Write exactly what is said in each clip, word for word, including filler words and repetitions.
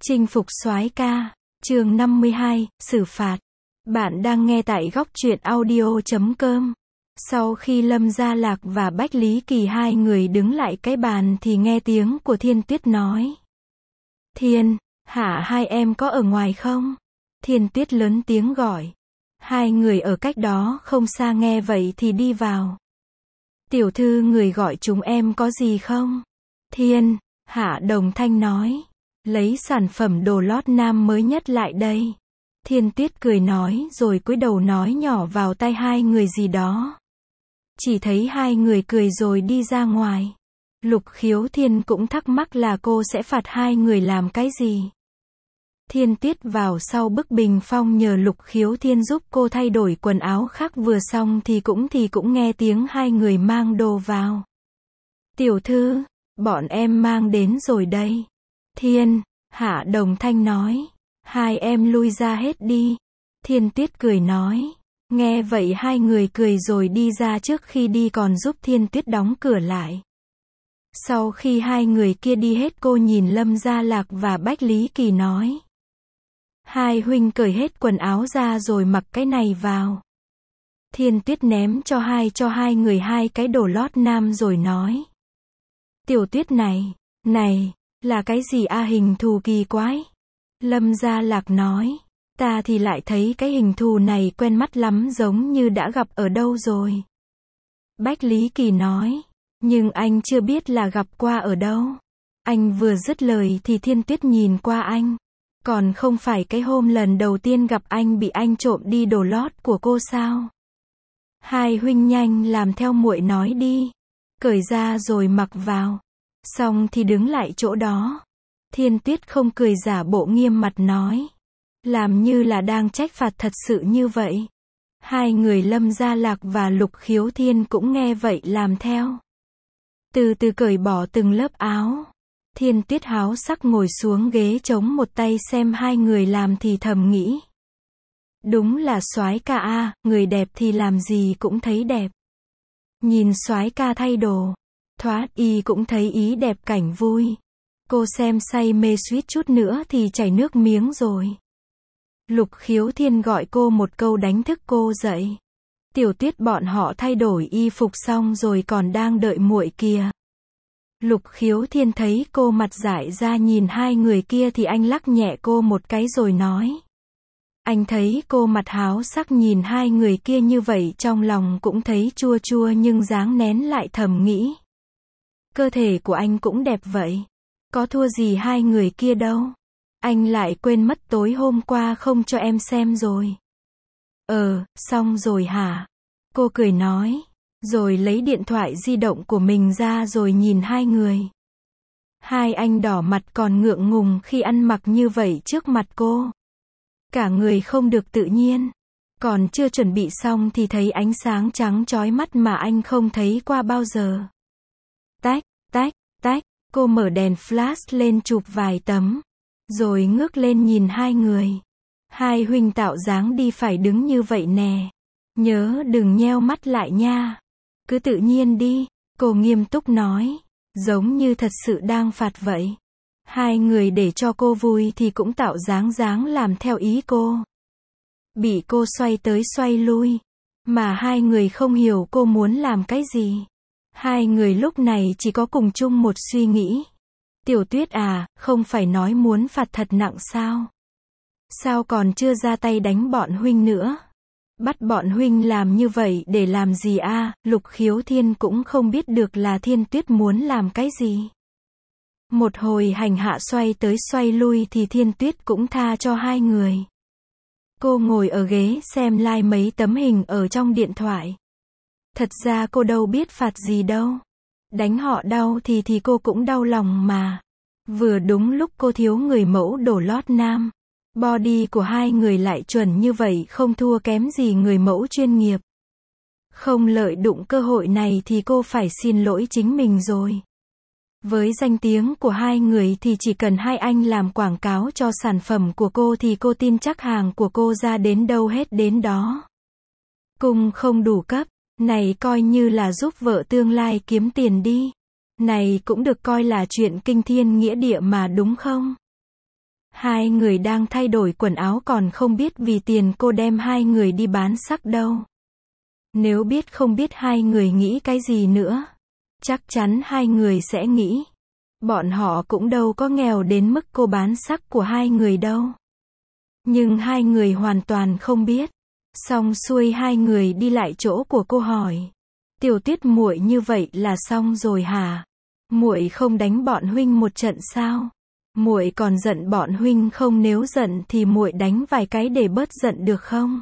Chinh phục soái ca, chương năm mươi hai, xử phạt. Bạn đang nghe tại góc truyện audio chấm com. Sau khi Lâm Gia Lạc và Bách Lý Kỳ hai người đứng lại cái bàn thì nghe tiếng của Thiên Tuyết nói. Thiên, Hạ hai em có ở ngoài không? Thiên Tuyết lớn tiếng gọi. Hai người ở cách đó không xa nghe vậy thì đi vào. Tiểu thư người gọi chúng em có gì không? Thiên, Hạ đồng thanh nói. Lấy sản phẩm đồ lót nam mới nhất lại đây. Thiên Tuyết cười nói rồi cúi đầu nói nhỏ vào tai hai người gì đó. Chỉ thấy hai người cười rồi đi ra ngoài. Lục Khiếu Thiên cũng thắc mắc là cô sẽ phạt hai người làm cái gì. Thiên Tuyết vào sau bức bình phong nhờ Lục Khiếu Thiên giúp cô thay đổi quần áo khác vừa xong thì cũng thì cũng nghe tiếng hai người mang đồ vào. Tiểu thư, bọn em mang đến rồi đây. Thiên, Hạ đồng thanh nói. Hai em lui ra hết đi. Thiên Tuyết cười nói. Nghe vậy hai người cười rồi đi ra, trước khi đi còn giúp Thiên Tuyết đóng cửa lại. Sau khi hai người kia đi hết cô nhìn Lâm Gia Lạc và Bách Lý Kỳ nói. Hai huynh cởi hết quần áo ra rồi mặc cái này vào. Thiên Tuyết ném cho hai cho hai người hai cái đồ lót nam rồi nói. Tiểu Tuyết này, này, là cái gì a, hình thù kỳ quái. Lâm Gia Lạc nói. Ta thì lại thấy cái hình thù này quen mắt lắm, giống như đã gặp ở đâu rồi. Bách Lý Kỳ nói. Nhưng anh chưa biết là gặp qua ở đâu. Anh vừa dứt lời thì Thiên Tuyết nhìn qua anh. Còn không phải cái hôm lần đầu tiên gặp anh bị anh trộm đi đồ lót của cô sao? Hai huynh nhanh làm theo muội nói đi. Cởi ra rồi mặc vào. Xong thì đứng lại chỗ đó. Thiên Tuyết không cười, giả bộ nghiêm mặt nói. Làm như là đang trách phạt thật sự như vậy. Hai người Lâm Gia Lạc và Lục Khiếu Thiên cũng nghe vậy làm theo. Từ từ cởi bỏ từng lớp áo. Thiên Tuyết háo sắc ngồi xuống ghế chống một tay xem hai người làm thì thầm nghĩ. Đúng là soái ca a, người đẹp thì làm gì cũng thấy đẹp. Nhìn soái ca thay đồ, thoát y cũng thấy ý đẹp cảnh vui. Cô xem say mê suýt chút nữa thì chảy nước miếng rồi. Lục Khiếu Thiên gọi cô một câu đánh thức cô dậy. Tiểu Tuyết, bọn họ thay đổi y phục xong rồi còn đang đợi muội kìa. Lục Khiếu Thiên thấy cô mặt dại ra nhìn hai người kia thì anh lắc nhẹ cô một cái rồi nói. Anh thấy cô mặt háo sắc nhìn hai người kia như vậy trong lòng cũng thấy chua chua nhưng dáng nén lại thầm nghĩ. Cơ thể của anh cũng đẹp vậy. Có thua gì hai người kia đâu. Anh lại quên mất tối hôm qua không cho em xem rồi. Ờ, xong rồi hả? Cô cười nói. Rồi lấy điện thoại di động của mình ra rồi nhìn hai người. Hai anh đỏ mặt còn ngượng ngùng khi ăn mặc như vậy trước mặt cô. Cả người không được tự nhiên. Còn chưa chuẩn bị xong thì thấy ánh sáng trắng chói mắt mà anh không thấy qua bao giờ. Tách, tách, tách. Cô mở đèn flash lên chụp vài tấm. Rồi ngước lên nhìn hai người. Hai huynh tạo dáng đi phải đứng như vậy nè. Nhớ đừng nheo mắt lại nha. Cứ tự nhiên đi. Cô nghiêm túc nói. Giống như thật sự đang phạt vậy. Hai người để cho cô vui thì cũng tạo dáng dáng làm theo ý cô. Bị cô xoay tới xoay lui. Mà hai người không hiểu cô muốn làm cái gì. Hai người lúc này chỉ có cùng chung một suy nghĩ. Tiểu Tuyết à, không phải nói muốn phạt thật nặng sao? Sao còn chưa ra tay đánh bọn huynh nữa? Bắt bọn huynh làm như vậy để làm gì a? À? Lục Khiếu Thiên cũng không biết được là Thiên Tuyết muốn làm cái gì. Một hồi hành hạ xoay tới xoay lui thì Thiên Tuyết cũng tha cho hai người. Cô ngồi ở ghế xem like mấy tấm hình ở trong điện thoại. Thật ra cô đâu biết phạt gì đâu. Đánh họ đau thì thì cô cũng đau lòng mà. Vừa đúng lúc cô thiếu người mẫu đổ lót nam. Body của hai người lại chuẩn như vậy, không thua kém gì người mẫu chuyên nghiệp. Không lợi dụng cơ hội này thì cô phải xin lỗi chính mình rồi. Với danh tiếng của hai người thì chỉ cần hai anh làm quảng cáo cho sản phẩm của cô thì cô tin chắc hàng của cô ra đến đâu hết đến đó. Cung không đủ cấp. Này coi như là giúp vợ tương lai kiếm tiền đi. Này cũng được coi là chuyện kinh thiên nghĩa địa mà đúng không? Hai người đang thay đổi quần áo còn không biết vì tiền cô đem hai người đi bán sắc đâu. Nếu biết không biết hai người nghĩ cái gì nữa. Chắc chắn hai người sẽ nghĩ. Bọn họ cũng đâu có nghèo đến mức cô bán sắc của hai người đâu. Nhưng hai người hoàn toàn không biết. Xong xuôi hai người đi lại chỗ của cô hỏi. Tiểu Tuyết muội như vậy là xong rồi hả? Muội không đánh bọn huynh một trận sao? Muội còn giận bọn huynh không, nếu giận thì muội đánh vài cái để bớt giận được không?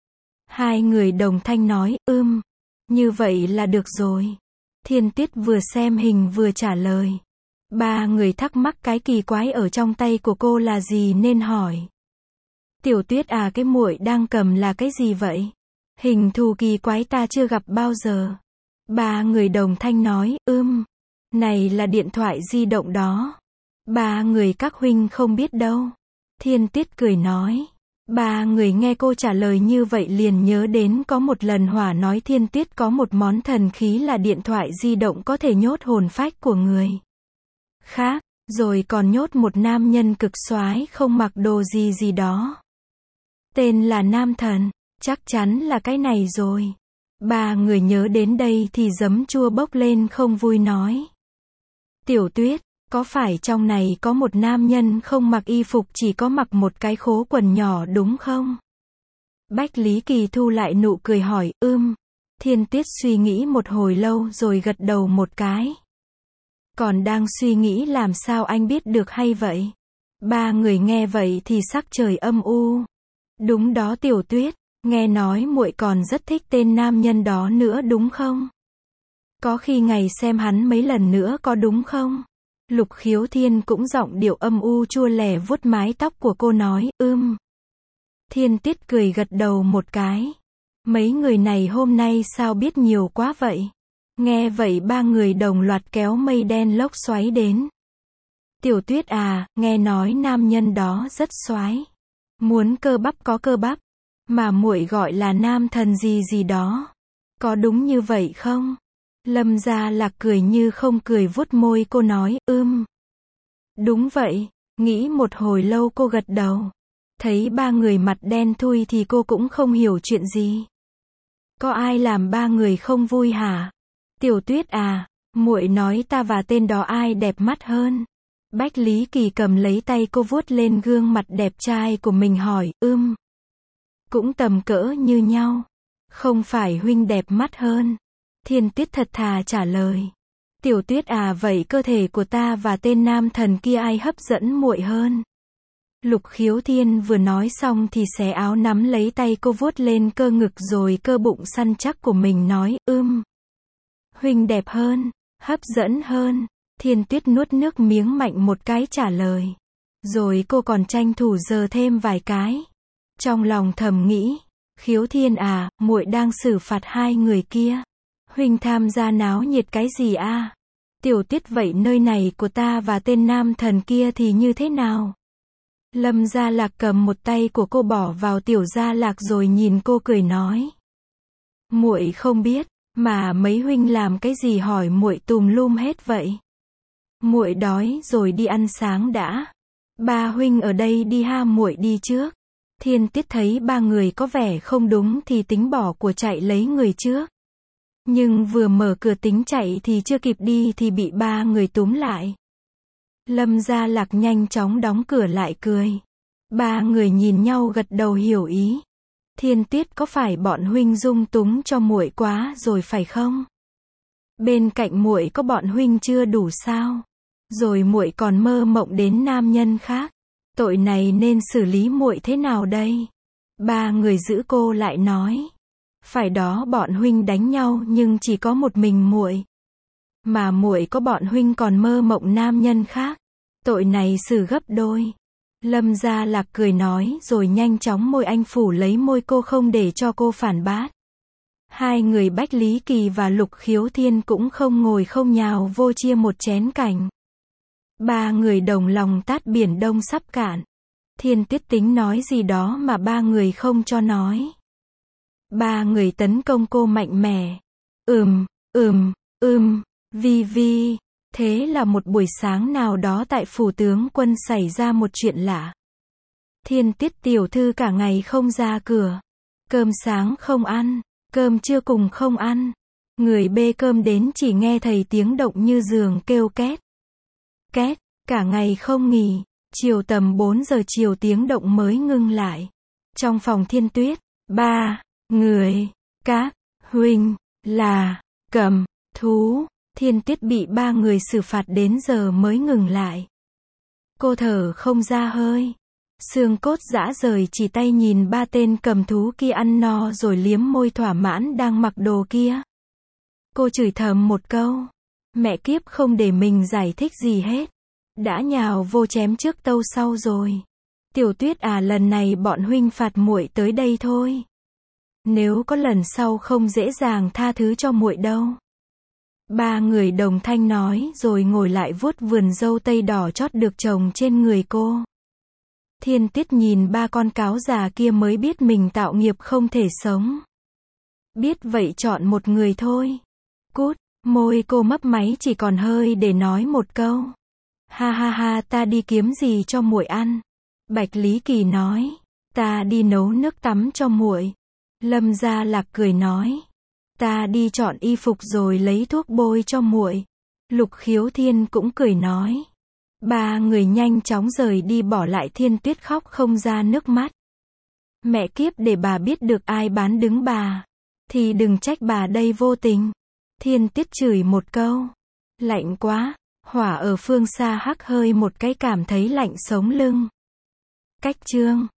Hai người đồng thanh nói, ưm, như vậy là được rồi. Thiên Tuyết vừa xem hình vừa trả lời. Ba người thắc mắc cái kỳ quái ở trong tay của cô là gì nên hỏi. Tiểu Tuyết à, cái muội đang cầm là cái gì vậy? Hình thù kỳ quái ta chưa gặp bao giờ. Ba người đồng thanh nói, ưm, này là điện thoại di động đó. Ba người các huynh không biết đâu. Thiên Tuyết cười nói. Ba người nghe cô trả lời như vậy liền nhớ đến có một lần Hỏa nói Thiên Tuyết có một món thần khí là điện thoại di động có thể nhốt hồn phách của người khác, rồi còn nhốt một nam nhân cực soái không mặc đồ gì gì đó. Tên là Nam Thần, chắc chắn là cái này rồi. Ba người nhớ đến đây thì giấm chua bốc lên không vui nói. Tiểu Tuyết, có phải trong này có một nam nhân không mặc y phục chỉ có mặc một cái khố quần nhỏ đúng không? Bách Lý Kỳ thu lại nụ cười hỏi, ưm. Thiên Tuyết suy nghĩ một hồi lâu rồi gật đầu một cái. Còn đang suy nghĩ làm sao anh biết được hay vậy? Ba người nghe vậy thì sắc trời âm u. Đúng đó Tiểu Tuyết, nghe nói muội còn rất thích tên nam nhân đó nữa đúng không? Có khi ngày xem hắn mấy lần nữa có đúng không? Lục Khiếu Thiên cũng giọng điệu âm u chua lẻ vuốt mái tóc của cô nói, ưm. Thiên Tuyết cười gật đầu một cái. Mấy người này hôm nay sao biết nhiều quá vậy? Nghe vậy ba người đồng loạt kéo mây đen lốc xoáy đến. Tiểu Tuyết à, nghe nói nam nhân đó rất soái. Muốn cơ bắp có cơ bắp. Mà muội gọi là nam thần gì gì đó. Có đúng như vậy không? Lâm Gia Lạc cười như không cười vuốt môi cô nói, ưm. Đúng vậy. Nghĩ một hồi lâu cô gật đầu. Thấy ba người mặt đen thui thì cô cũng không hiểu chuyện gì. Có ai làm ba người không vui hả? Tiểu Tuyết à, muội nói ta và tên đó ai đẹp mắt hơn? Bách Lý Kỳ cầm lấy tay cô vuốt lên gương mặt đẹp trai của mình hỏi, ưm. Cũng tầm cỡ như nhau. Không phải huynh đẹp mắt hơn. Thiên Tuyết thật thà trả lời. Tiểu Tuyết à, vậy cơ thể của ta và tên nam thần kia ai hấp dẫn muội hơn? Lục Khiếu Thiên vừa nói xong thì xé áo nắm lấy tay cô vuốt lên cơ ngực rồi cơ bụng săn chắc của mình nói, ưm. Huynh đẹp hơn, hấp dẫn hơn. Thiên Tuyết nuốt nước miếng mạnh một cái trả lời. Rồi cô còn tranh thủ giơ thêm vài cái. Trong lòng thầm nghĩ, Khiếu Thiên à, muội đang xử phạt hai người kia. Huynh tham gia náo nhiệt cái gì a? À? Tiểu Tuyết vậy nơi này của ta và tên nam thần kia thì như thế nào? Lâm Gia Lạc cầm một tay của cô bỏ vào Tiểu Gia Lạc rồi nhìn cô cười nói. Muội không biết, mà mấy huynh làm cái gì hỏi muội tùm lum hết vậy? Muội đói rồi đi ăn sáng đã. Ba huynh ở đây đi ha, muội đi trước. Thiên Tuyết thấy ba người có vẻ không đúng thì tính bỏ của chạy lấy người trước. Nhưng vừa mở cửa tính chạy thì chưa kịp đi thì bị ba người túm lại. Lâm Gia Lạc nhanh chóng đóng cửa lại cười. Ba người nhìn nhau gật đầu hiểu ý. Thiên Tuyết, có phải bọn huynh dung túng cho muội quá rồi phải không? Bên cạnh muội có bọn huynh chưa đủ sao? Rồi muội còn mơ mộng đến nam nhân khác. Tội này nên xử lý muội thế nào đây? Ba người giữ cô lại nói. Phải đó, bọn huynh đánh nhau nhưng chỉ có một mình muội. Mà muội có bọn huynh còn mơ mộng nam nhân khác. Tội này xử gấp đôi. Lâm Gia Lạc cười nói rồi nhanh chóng môi anh phủ lấy môi cô không để cho cô phản bác. Hai người Bách Lý Kỳ và Lục Khiếu Thiên cũng không ngồi không nhào vô chia một chén cảnh. Ba người đồng lòng tát biển đông sắp cạn. Thiên Tuyết tính nói gì đó mà ba người không cho nói. Ba người tấn công cô mạnh mẽ. Ừm, ừm, ừm, vi vi. Thế là một buổi sáng nào đó tại phủ tướng quân xảy ra một chuyện lạ. Thiên Tiết tiểu thư cả ngày không ra cửa. Cơm sáng không ăn, cơm trưa cùng không ăn. Người bê cơm đến chỉ nghe thấy tiếng động như giường kêu két. Két, cả ngày không nghỉ. Chiều tầm bốn giờ chiều tiếng động mới ngưng lại. Trong phòng Thiên Tuyết, ba người, các huynh là cầm thú. Thiên Tuyết bị ba người xử phạt đến giờ mới ngừng lại. Cô thở không ra hơi. Xương cốt rã rời, chỉ tay nhìn ba tên cầm thú kia ăn no rồi liếm môi thỏa mãn đang mặc đồ kia. Cô chửi thầm một câu. Mẹ kiếp, không để mình giải thích gì hết. Đã nhào vô chém trước tâu sau rồi. Tiểu Tuyết à, lần này bọn huynh phạt muội tới đây thôi. Nếu có lần sau không dễ dàng tha thứ cho muội đâu. Ba người đồng thanh nói rồi ngồi lại vuốt vườn dâu tây đỏ chót được trồng trên người cô. Thiên Tiết nhìn ba con cáo già kia mới biết mình tạo nghiệp không thể sống. Biết vậy chọn một người thôi. Cút, môi cô mấp máy chỉ còn hơi để nói một câu. Ha ha ha, ta đi kiếm gì cho muội ăn. Bạch Lý Kỳ nói. Ta đi nấu nước tắm cho muội. Lâm Gia Lạc cười nói. Ta đi chọn y phục rồi lấy thuốc bôi cho muội. Lục Khiếu Thiên cũng cười nói. Ba người nhanh chóng rời đi, bỏ lại Thiên Tuyết khóc không ra nước mắt. Mẹ kiếp, để bà biết được ai bán đứng bà, thì đừng trách bà đây vô tình. Thiên Tuyết chửi một câu. Lạnh quá. Hỏa ở phương xa hắc hơi một cái, cảm thấy lạnh sống lưng. Cách chương